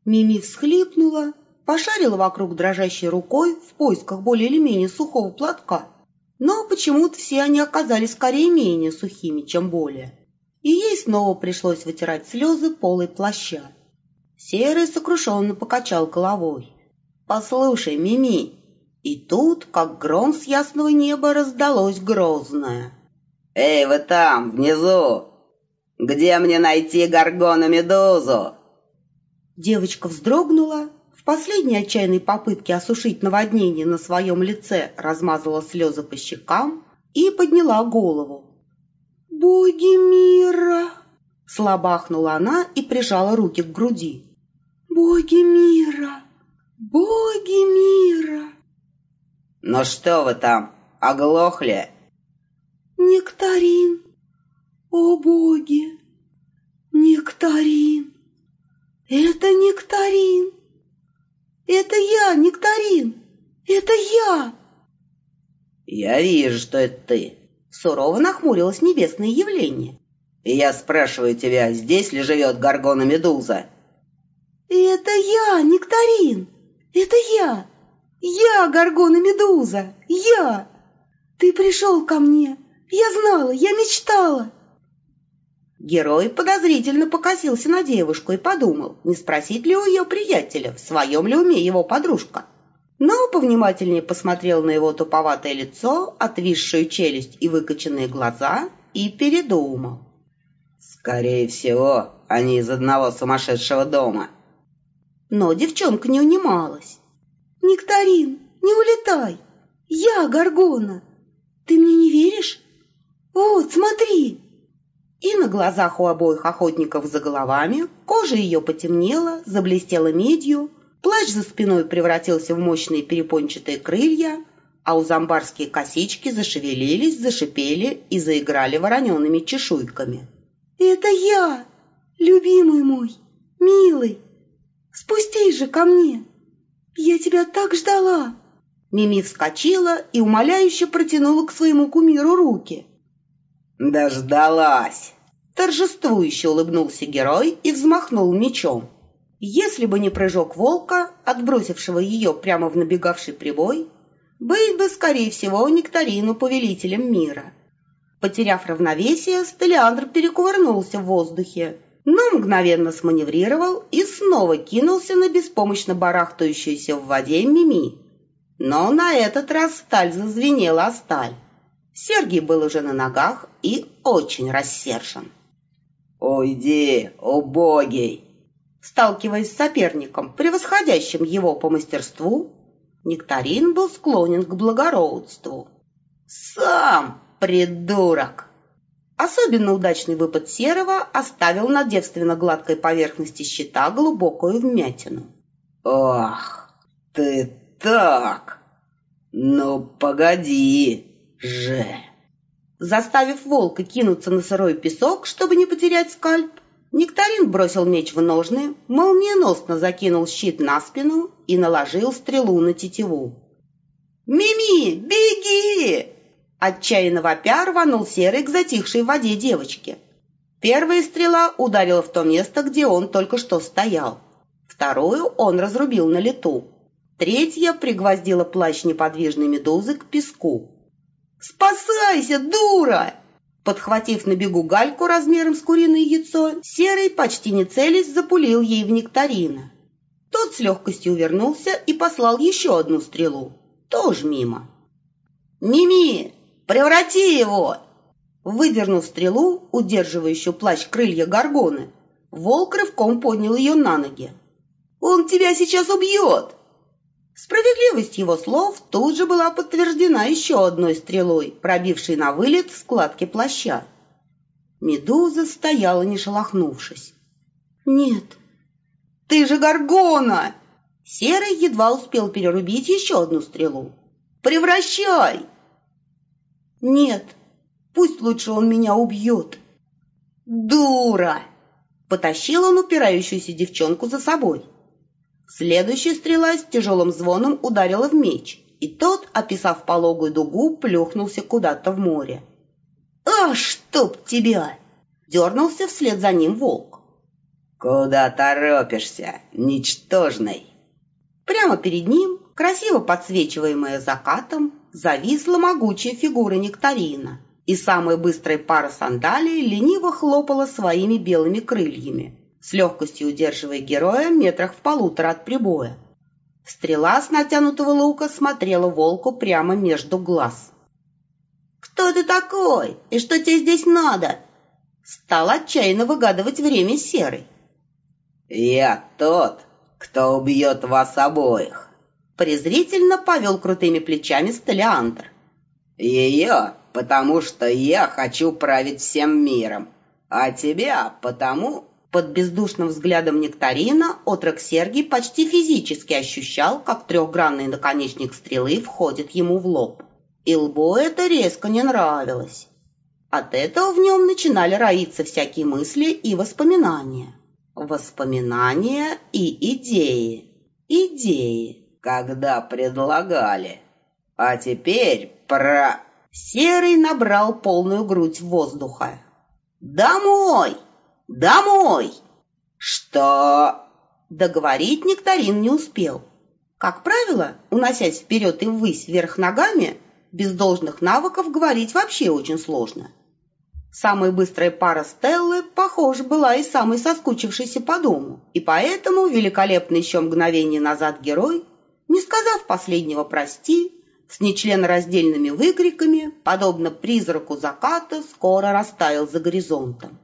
Мими всхлипнула, пошарила вокруг дрожащей рукой в поисках более или менее сухого платка, но почему-то все они оказались скорее менее сухими, чем более, и ей снова пришлось вытирать слезы полой плаща. Серый сокрушенно покачал головой. «Послушай, Мими!» И тут, как гром с ясного неба, раздалось грозное: «Эй, вы там, внизу! Где мне найти Горгону-медузу?» Девочка вздрогнула, в последней отчаянной попытке осушить наводнение на своем лице размазала слезы по щекам и подняла голову. «Боги мира!» — слабо ахнула она и прижала руки к груди. «Боги мира! Боги мира!» «Ну что вы там, оглохли?» «Нектарин! О боги! Нектарин! Это Нектарин! Это я, Нектарин! Это я!» «Я вижу, что это ты!» — сурово нахмурилось небесное явление. «И я спрашиваю тебя, здесь ли живет Горгона-медуза?» «Это я, Нектарин! Это я! Я, Горгона-медуза! Я! Ты пришел ко мне! Я знала, я мечтала!» Герой подозрительно покосился на девушку и подумал, не спросить ли у ее приятеля, в своем ли уме его подружка. Но повнимательнее посмотрел на его туповатое лицо, отвисшую челюсть и выкоченные глаза и передумал. «Скорее всего, они из одного сумасшедшего дома». Но девчонка не унималась. «Нектарин, не улетай! Я Горгона! Ты мне не веришь? Вот, смотри!» И на глазах у обоих охотников за головами кожа ее потемнела, заблестела медью, плащ за спиной превратился в мощные перепончатые крылья, а у зомбарские косички зашевелились, зашипели и заиграли воронеными чешуйками. «Это я, любимый мой, милый! Спустись же ко мне! Я тебя так ждала!» Мими вскочила и умоляюще протянула к своему кумиру руки. «Дождалась!» — торжествующе улыбнулся герой и взмахнул мечом. Если бы не прыжок волка, отбросившего ее прямо в набегавший прибой, быть бы, скорее всего, Нектарину повелителем мира. Потеряв равновесие, Стелиандр перекувырнулся в воздухе, но мгновенно сманеврировал и снова кинулся на беспомощно барахтающуюся в воде Мими. Но на этот раз сталь зазвенела о сталь. Сергий был уже на ногах и очень рассержен. «Уйди, убогий!» Сталкиваясь с соперником, превосходящим его по мастерству, Нектарин был склонен к благородству. «Сам, придурок!» Особенно удачный выпад Серого оставил на девственно-гладкой поверхности щита глубокую вмятину. «Ох, ты так! Ну, погоди же!» Заставив волка кинуться на сырой песок, чтобы не потерять скальп, Нектарин бросил меч в ножны, молниеносно закинул щит на спину и наложил стрелу на тетиву. «Мими, беги!» Отчаянно вопя рванул Серый к затихшей в воде девочке. Первая стрела ударила в то место, где он только что стоял. Вторую он разрубил на лету. Третья пригвоздила плащ неподвижной медузы к песку. «Спасайся, дура!» Подхватив на бегу гальку размером с куриное яйцо, Серый, почти не целясь, запулил ей в Нектарина. Тот с легкостью увернулся и послал еще одну стрелу, тоже мимо. «Мими, преврати его!» Выдернув стрелу, удерживающую плащ крылья Горгоны, волк рывком поднял ее на ноги. «Он тебя сейчас убьет!» Справедливость его слов тут же была подтверждена еще одной стрелой, пробившей на вылет складки плаща. Медуза стояла, не шелохнувшись. «Нет, ты же Горгона!» Серый едва успел перерубить еще одну стрелу. «Превращай!» «Нет, пусть лучше он меня убьет!» «Дура!» Потащил он упирающуюся девчонку за собой. Следующая стрела с тяжелым звоном ударила в меч, и тот, описав пологую дугу, плюхнулся куда-то в море. «А, чтоб тебя!» — дернулся вслед за ним волк. «Куда торопишься, ничтожный?» Прямо перед ним, красиво подсвечиваемая закатом, зависла могучая фигура Нектарина, и самая быстрая пара сандалий лениво хлопала своими белыми крыльями, с легкостью удерживая героя метрах в 1,5 от прибоя. Стрела с натянутого лука смотрела волку прямо между глаз. «Кто ты такой? И что тебе здесь надо?» Стал отчаянно выгадывать время Серый. «Я тот, кто убьет вас обоих», — презрительно повел крутыми плечами Стелиандр. «Ее, потому что я хочу править всем миром, а тебя, потому...» Под бездушным взглядом Нектарина отрок Сергий почти физически ощущал, как трехгранный наконечник стрелы входит ему в лоб. И лбу это резко не нравилось. От этого в нем начинали роиться всякие мысли и воспоминания. Воспоминания и идеи. Идеи. «Когда предлагали. А теперь Серый набрал полную грудь воздуха. «Домой! Домой!» «Что?» Договорить Нектарин не успел. Как правило, уносясь вперед и ввысь вверх ногами, без должных навыков говорить вообще очень сложно. Самая быстрая пара Стеллы, похоже, была и самой соскучившейся по дому, и поэтому великолепный еще мгновение назад герой, не сказав последнего «прости», с нечленораздельными выкриками, подобно призраку заката, скоро растаял за горизонтом.